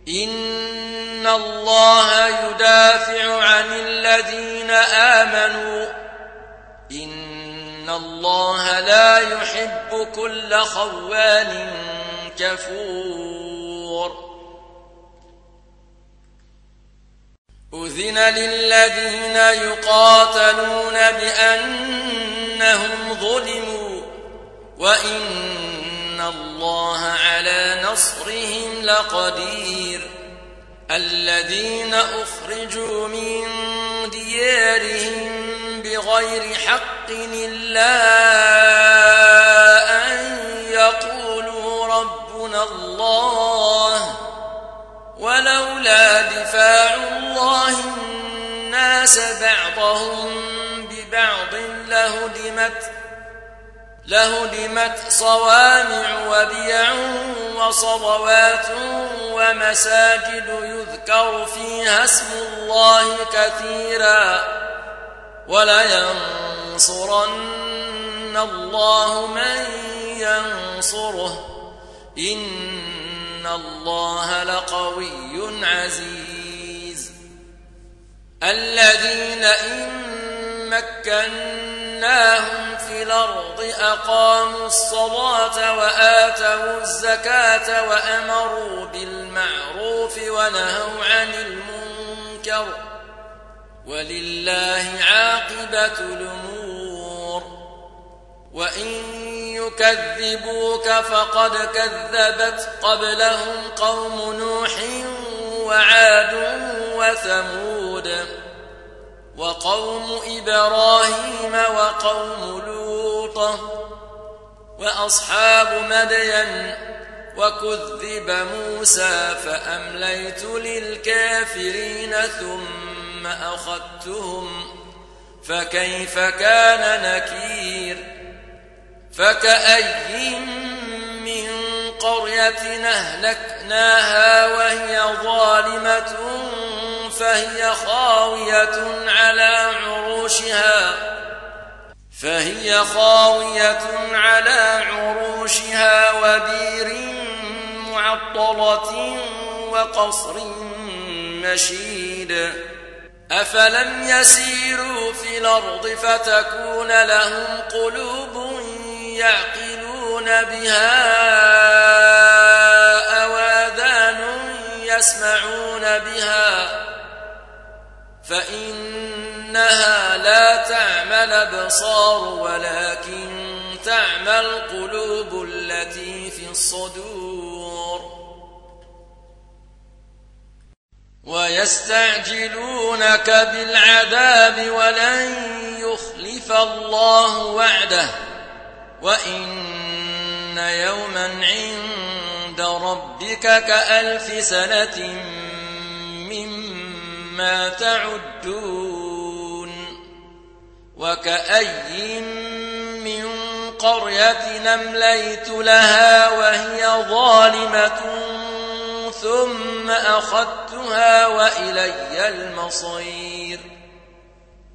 إن الله يدافع عن الذين آمنوا إن الله لا يحب كل خوان كفور أذن للذين يقاتلون بأنهم ظلموا وإن الله على نصرهم لقدير الذين أخرجوا من ديارهم بغير حق إلا أن يقولوا ربنا الله ولولا دفاع الله الناس بعضهم ببعض لهدمت صوامع وبيع وصلوات ومساجد يذكر فيها اسم الله كثيرا ولينصرن الله من ينصره إن الله لقوي عزيز الذين إن مكناهم في الأرض أقاموا الصلاة وآتوا الزكاة وأمروا بالمعروف ونهوا عن المنكر ولله عاقبة الأمور وإن يكذبوك فقد كذبت قبلهم قوم نوح وعاد وثمود وقوم إبراهيم وقوم لوط وأصحاب مدين وكذب موسى فأمليت للكافرين ثم أخذتهم فكيف كان نكير فكأي من قرية أهلكناها وهي ظالمة فهي خاوية على عروشها وبير معطلة وقصر مشيد أفلم يسيروا في الأرض فتكون لهم قلوب يعقلون بها أو آذان يسمعون بها فإنها لا تعمى الأبصار ولكن تعمى القلوب التي في الصدور ويستعجلونك بالعذاب ولن يخلف الله وعده وإن يوما عند ربك كألف سنة مما تعدون وكأي من قرية أمليت لها وهي ظالمة ثم أخذتها وإلي المصير